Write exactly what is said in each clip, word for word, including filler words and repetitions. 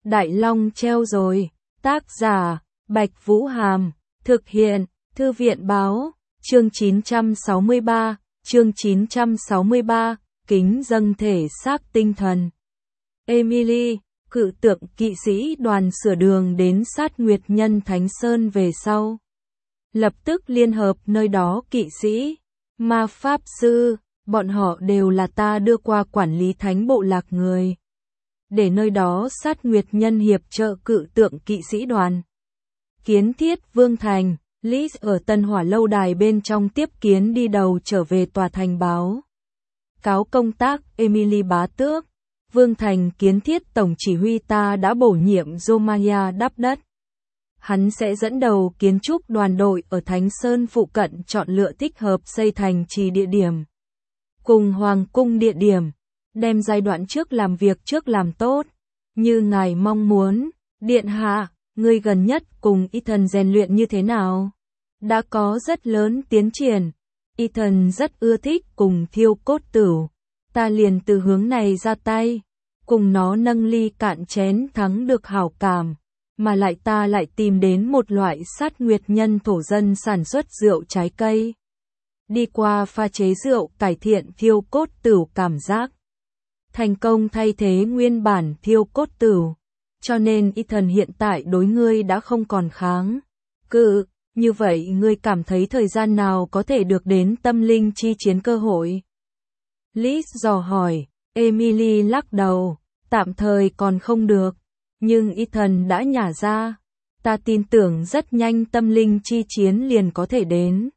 Đại Long treo rồi. Tác giả, Bạch Vũ Hàm. Thực hiện, Thư viện Báo. Chương chín trăm sáu mươi ba. Chương chín trăm sáu mươi ba. Kính dâng thể xác tinh thần. Emily, cự tượng kỵ sĩ đoàn sửa đường đến sát Nguyệt Nhân Thánh Sơn về sau. Lập tức liên hợp nơi đó kỵ sĩ, ma pháp sư, bọn họ đều là ta đưa qua quản lý thánh bộ lạc người. Để nơi đó sát Nguyệt Nhân hiệp trợ cự tượng kỵ sĩ đoàn. Kiến Thiết Vương Thành, Liz ở Tân Hỏa lâu đài bên trong tiếp kiến đi đầu trở về tòa thành báo. Cáo công tác Emily bá tước. Vương Thành Kiến Thiết tổng chỉ huy ta đã bổ nhiệm Jomaya đắp đất. Hắn sẽ dẫn đầu kiến trúc đoàn đội ở Thánh Sơn phụ cận chọn lựa thích hợp xây thành trì địa điểm. Cùng Hoàng cung địa điểm, đem giai đoạn trước làm việc trước làm tốt. Như ngài mong muốn, điện hạ, người gần nhất cùng Ethan rèn luyện như thế nào? Đã có rất lớn tiến triển. Ethan rất ưa thích cùng Thiêu Cốt Tửu. Ta liền từ hướng này ra tay, cùng nó nâng ly cạn chén thắng được hảo cảm, mà lại ta lại tìm đến một loại sát Nguyệt Nhân thổ dân sản xuất rượu trái cây. Đi qua pha chế rượu cải thiện Thiêu Cốt Tửu cảm giác. Thành công thay thế nguyên bản Thiêu Cốt Tửu, cho nên Ethan hiện tại đối ngươi đã không còn kháng cự. Như vậy ngươi cảm thấy thời gian nào có thể được đến tâm linh chi chiến cơ hội? Liz dò hỏi. Emily lắc đầu, tạm thời còn không được, nhưng Ethan đã nhả ra, ta tin tưởng rất nhanh tâm linh chi chiến liền có thể đến.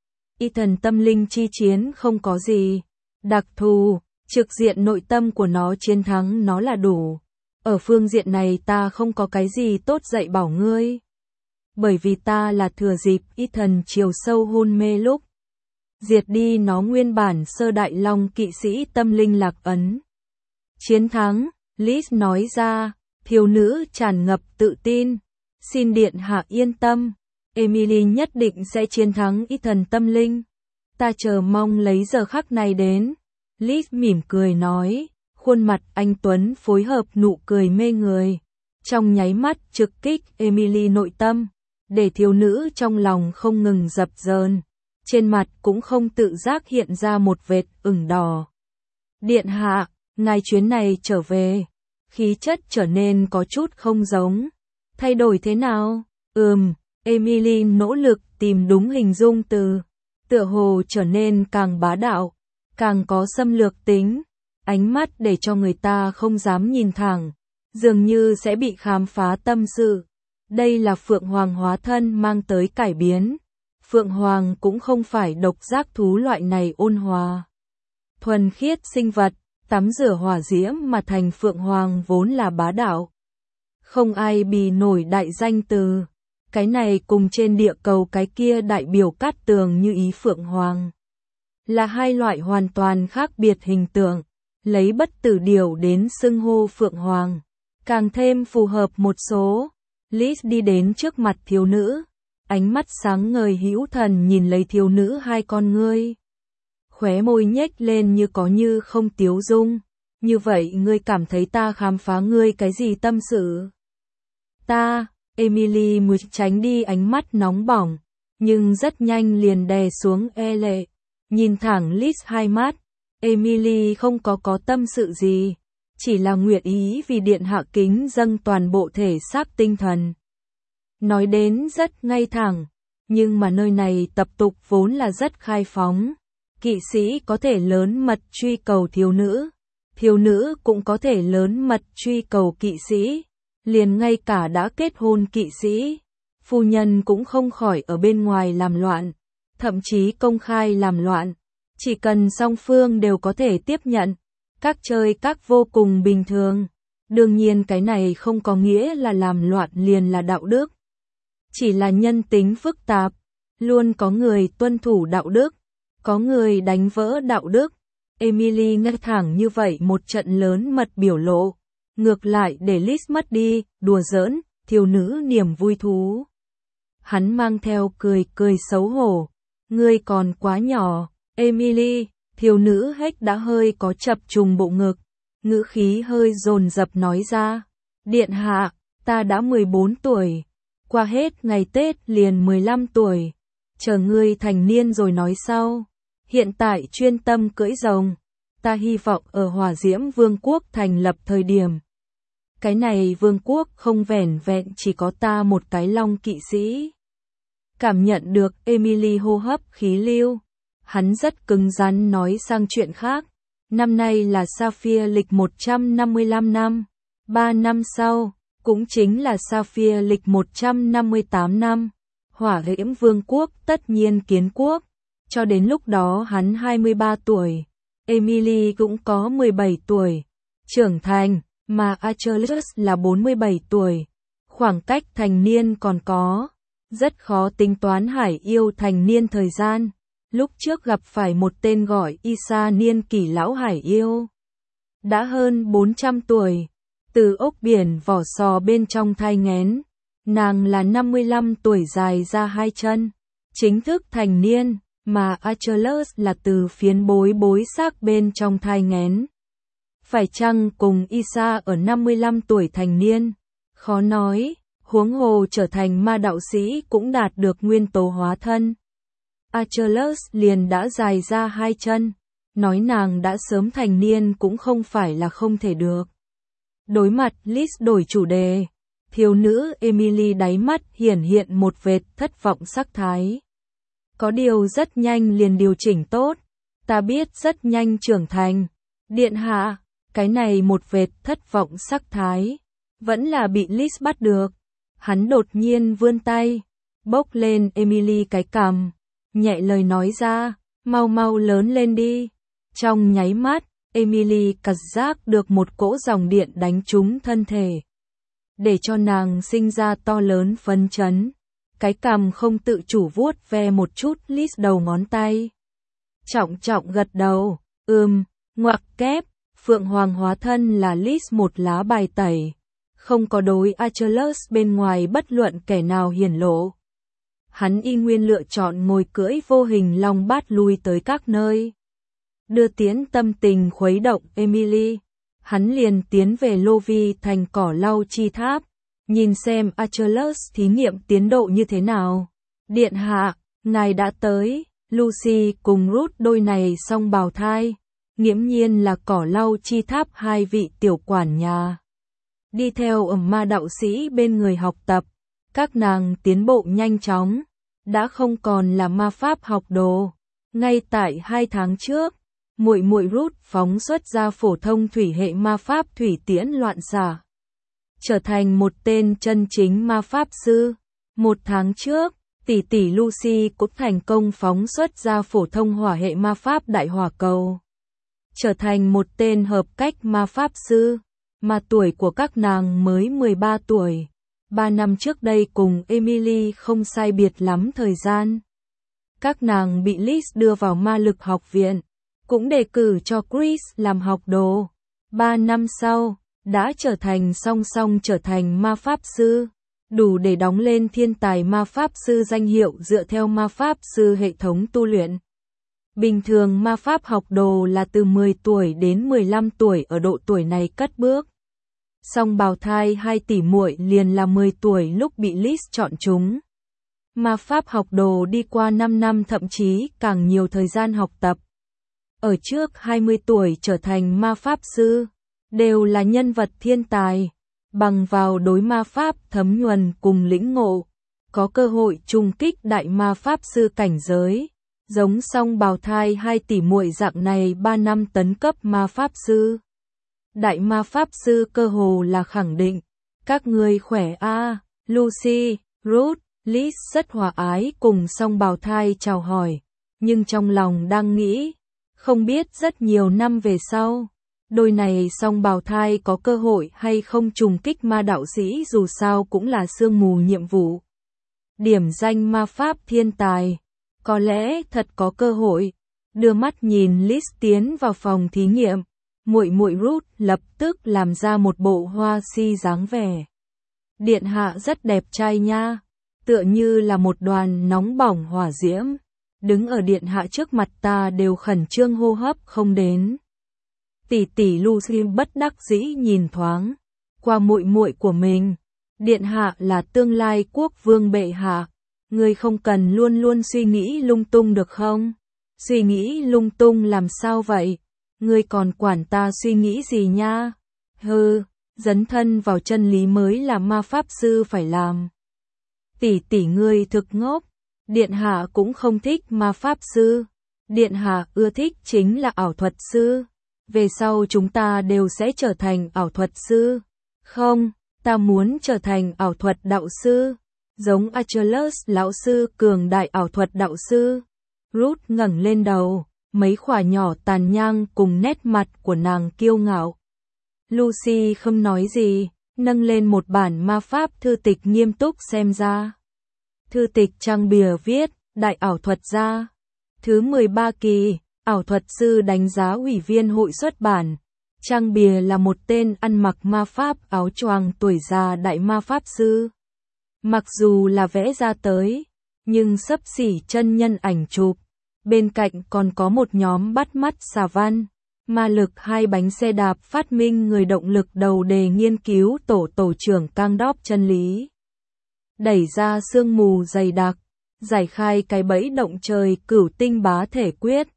Ethan tâm linh chi chiến không có gì đặc thù, trực diện nội tâm của nó chiến thắng nó là đủ. Ở phương diện này ta không có cái gì tốt dạy bảo ngươi. Bởi vì ta là thừa dịp Ethan chiều sâu hôn mê lúc diệt đi nó nguyên bản sơ đại long kỵ sĩ tâm linh lạc ấn. Chiến thắng, Liz nói ra, thiếu nữ tràn ngập tự tin. Xin điện hạ yên tâm, Emily nhất định sẽ chiến thắng Ethan tâm linh. Ta chờ mong lấy giờ khắc này đến. Liz mỉm cười nói, khuôn mặt anh tuấn phối hợp nụ cười mê người. Trong nháy mắt trực kích Emily nội tâm, để thiếu nữ trong lòng không ngừng dập dờn. Trên mặt cũng không tự giác hiện ra một vệt ửng đỏ. Điện hạ, ngài chuyến này trở về, khí chất trở nên có chút không giống. Thay đổi thế nào? Ừm, Emily nỗ lực tìm đúng hình dung từ. Tựa hồ trở nên càng bá đạo, càng có xâm lược tính. Ánh mắt để cho người ta không dám nhìn thẳng, dường như sẽ bị khám phá tâm sự. Đây là Phượng Hoàng hóa thân mang tới cải biến. Phượng Hoàng cũng không phải độc giác thú loại này ôn hòa, thuần khiết sinh vật, tắm rửa hỏa diễm mà thành Phượng Hoàng vốn là bá đạo. Không ai bì nổi đại danh từ. Cái này cùng trên địa cầu cái kia đại biểu Cát Tường như ý Phượng Hoàng. Là hai loại hoàn toàn khác biệt hình tượng. Lấy bất tử điểu đến xưng hô Phượng Hoàng, càng thêm phù hợp một số. Liz đi đến trước mặt thiếu nữ. Ánh mắt sáng ngời hữu thần nhìn lấy thiếu nữ hai con ngươi. Khóe môi nhếch lên như có như không tiếu dung. Như vậy ngươi cảm thấy ta khám phá ngươi cái gì tâm sự? Ta, Emily muốn tránh đi ánh mắt nóng bỏng, nhưng rất nhanh liền đè xuống e lệ. Nhìn thẳng Liz hai mắt, Emily không có có tâm sự gì, chỉ là nguyện ý vì điện hạ kính dâng toàn bộ thể xác tinh thần. Nói đến rất ngay thẳng, nhưng mà nơi này tập tục vốn là rất khai phóng. Kỵ sĩ có thể lớn mật truy cầu thiếu nữ, thiếu nữ cũng có thể lớn mật truy cầu kỵ sĩ, liền ngay cả đã kết hôn kỵ sĩ, phu nhân cũng không khỏi ở bên ngoài làm loạn, thậm chí công khai làm loạn. Chỉ cần song phương đều có thể tiếp nhận, các chơi các vô cùng bình thường. Đương nhiên cái này không có nghĩa là làm loạn liền là đạo đức. Chỉ là nhân tính phức tạp, luôn có người tuân thủ đạo đức, có người đánh vỡ đạo đức. Emily nghe thẳng như vậy một trận lớn mật biểu lộ, ngược lại để Liz mất đi, đùa giỡn, thiếu nữ niềm vui thú. Hắn mang theo cười cười xấu hổ, ngươi còn quá nhỏ, Emily, thiếu nữ hết đã hơi có chập trùng bộ ngực, ngữ khí hơi dồn dập nói ra, Điện hạ, ta đã mười bốn tuổi, qua hết ngày Tết liền mười lăm tuổi, chờ ngươi thành niên rồi nói sau. Hiện tại chuyên tâm cưỡi rồng, ta hy vọng ở Hỏa Diễm Vương quốc thành lập thời điểm. Cái này vương quốc không vẻn vẹn chỉ có ta một cái long kỵ sĩ. Cảm nhận được Emily hô hấp khí lưu, hắn rất cứng rắn nói sang chuyện khác. Năm nay là Sapphire lịch một trăm năm mươi lăm năm, ba năm sau, cũng chính là Sapphire lịch một trăm năm mươi tám năm, Hỏa Diễm Vương quốc tất nhiên kiến quốc. Cho đến lúc đó hắn hai mươi ba tuổi, Emily cũng có mười bảy tuổi, trưởng thành, mà Achilles là bốn mươi bảy tuổi. Khoảng cách thành niên còn có, rất khó tính toán Hải yêu thành niên thời gian. Lúc trước gặp phải một tên gọi Isa niên kỷ lão Hải yêu. Đã hơn bốn trăm tuổi, từ ốc biển vỏ sò bên trong thai nghén. Nàng là năm mươi lăm tuổi dài ra hai chân, chính thức thành niên, mà Achilles là từ phiến bối bối xác bên trong thai nghén. Phải chăng cùng Isa ở năm mươi lăm tuổi thành niên? Khó nói, huống hồ trở thành ma đạo sĩ cũng đạt được nguyên tố hóa thân. Achilles liền đã dài ra hai chân, nói nàng đã sớm thành niên cũng không phải là không thể được. Đối mặt Liz đổi chủ đề, thiếu nữ Emily đáy mắt hiển hiện một vệt thất vọng sắc thái. Có điều rất nhanh liền điều chỉnh tốt, ta biết rất nhanh trưởng thành. Điện hạ, cái này một vệt thất vọng sắc thái, vẫn là bị Liz bắt được. Hắn đột nhiên vươn tay, bốc lên Emily cái cằm, nhẹ lời nói ra, mau mau lớn lên đi. Trong nháy mắt, Emily cảm giác được một cỗ dòng điện đánh trúng thân thể, để cho nàng sinh ra to lớn phấn chấn. Cái cằm không tự chủ vuốt ve một chút Liz đầu ngón tay. Trọng trọng gật đầu, ừm, ngoặc kép, Phượng Hoàng hóa thân là Liz một lá bài tẩy, không có đối Achilles bên ngoài bất luận kẻ nào hiển lộ. Hắn y nguyên lựa chọn ngồi cưỡi vô hình long bát lui tới các nơi. Đưa tiến tâm tình khuấy động Emily, hắn liền tiến về Lô Vi thành cỏ lau chi tháp, nhìn xem Achilles thí nghiệm tiến độ như thế nào. Điện hạ, ngài đã tới. Lucy cùng Ruth đôi này song bào thai, nghiễm nhiên là cỏ lau chi tháp hai vị tiểu quản nhà. Đi theo ẩm ma đạo sĩ bên người học tập, các nàng tiến bộ nhanh chóng, đã không còn là ma pháp học đồ. Ngay tại hai tháng trước, muội muội Ruth phóng xuất ra phổ thông thủy hệ ma pháp thủy tiễn loạn xạ, trở thành một tên chân chính ma pháp sư. Một tháng trước, tỷ tỷ Lucy cũng thành công phóng xuất ra phổ thông hỏa hệ ma pháp đại hỏa cầu, trở thành một tên hợp cách ma pháp sư, mà tuổi của các nàng mới mười ba tuổi. Ba năm trước đây cùng Emily không sai biệt lắm thời gian. Các nàng bị Liz đưa vào ma lực học viện, cũng đề cử cho Chris làm học đồ. Ba năm sau, đã trở thành song song trở thành ma pháp sư, đủ để đóng lên thiên tài ma pháp sư danh hiệu dựa theo ma pháp sư hệ thống tu luyện. Bình thường ma pháp học đồ là từ mười tuổi đến mười lăm tuổi ở độ tuổi này cất bước. Song bào thai hai tỷ muội liền là mười tuổi lúc bị Liz chọn chúng. Ma pháp học đồ đi qua năm năm thậm chí càng nhiều thời gian học tập. Ở trước hai mươi tuổi trở thành ma pháp sư, đều là nhân vật thiên tài, bằng vào đối ma pháp thấm nhuần cùng lĩnh ngộ, có cơ hội trùng kích đại ma pháp sư cảnh giới. Giống song bào thai hai tỷ muội dạng này ba năm tấn cấp ma pháp sư. Đại ma pháp sư cơ hồ là khẳng định. Các người khỏe a à? Lucy, Ruth, Liz rất hòa ái cùng song bào thai chào hỏi, nhưng trong lòng đang nghĩ, không biết rất nhiều năm về sau, đôi này song bào thai có cơ hội hay không trùng kích ma đạo sĩ, dù sao cũng là sương mù nhiệm vụ. Điểm danh ma pháp thiên tài, có lẽ thật có cơ hội. Đưa mắt nhìn Liz tiến vào phòng thí nghiệm, muội muội Ruth lập tức làm ra một bộ hoa si dáng vẻ. Điện hạ rất đẹp trai nha, tựa như là một đoàn nóng bỏng hỏa diễm, đứng ở điện hạ trước mặt ta đều khẩn trương hô hấp không đến. Tỷ tỷ Lucy bất đắc dĩ nhìn thoáng qua muội muội của mình. Điện hạ là tương lai quốc vương bệ hạ, ngươi không cần luôn luôn suy nghĩ lung tung được không? Suy nghĩ lung tung làm sao vậy? Ngươi còn quản ta suy nghĩ gì nha? Hừ, dấn thân vào chân lý mới là ma pháp sư phải làm. Tỷ tỷ ngươi thực ngốc, điện hạ cũng không thích ma pháp sư. Điện hạ ưa thích chính là ảo thuật sư. Về sau chúng ta đều sẽ trở thành ảo thuật sư. Không, ta muốn trở thành ảo thuật đạo sư, giống Achilles lão sư cường đại ảo thuật đạo sư. Ruth ngẩng lên đầu, mấy khỏa nhỏ tàn nhang cùng nét mặt của nàng kiêu ngạo. Lucy không nói gì, nâng lên một bản ma pháp thư tịch nghiêm túc xem ra. Thư tịch trang bìa viết, đại ảo thuật gia. Thứ mười ba kỳ, ảo thuật sư đánh giá ủy viên hội xuất bản. Trang bìa là một tên ăn mặc ma pháp áo choàng tuổi già đại ma pháp sư. Mặc dù là vẽ ra tới, nhưng xấp xỉ chân nhân ảnh chụp. Bên cạnh còn có một nhóm bắt mắt xà văn. Ma lực hai bánh xe đạp phát minh người động lực đầu đề nghiên cứu tổ tổ trưởng cang đóp chân lý. Đẩy ra sương mù dày đặc, giải khai cái bẫy động trời cửu tinh bá thể quyết.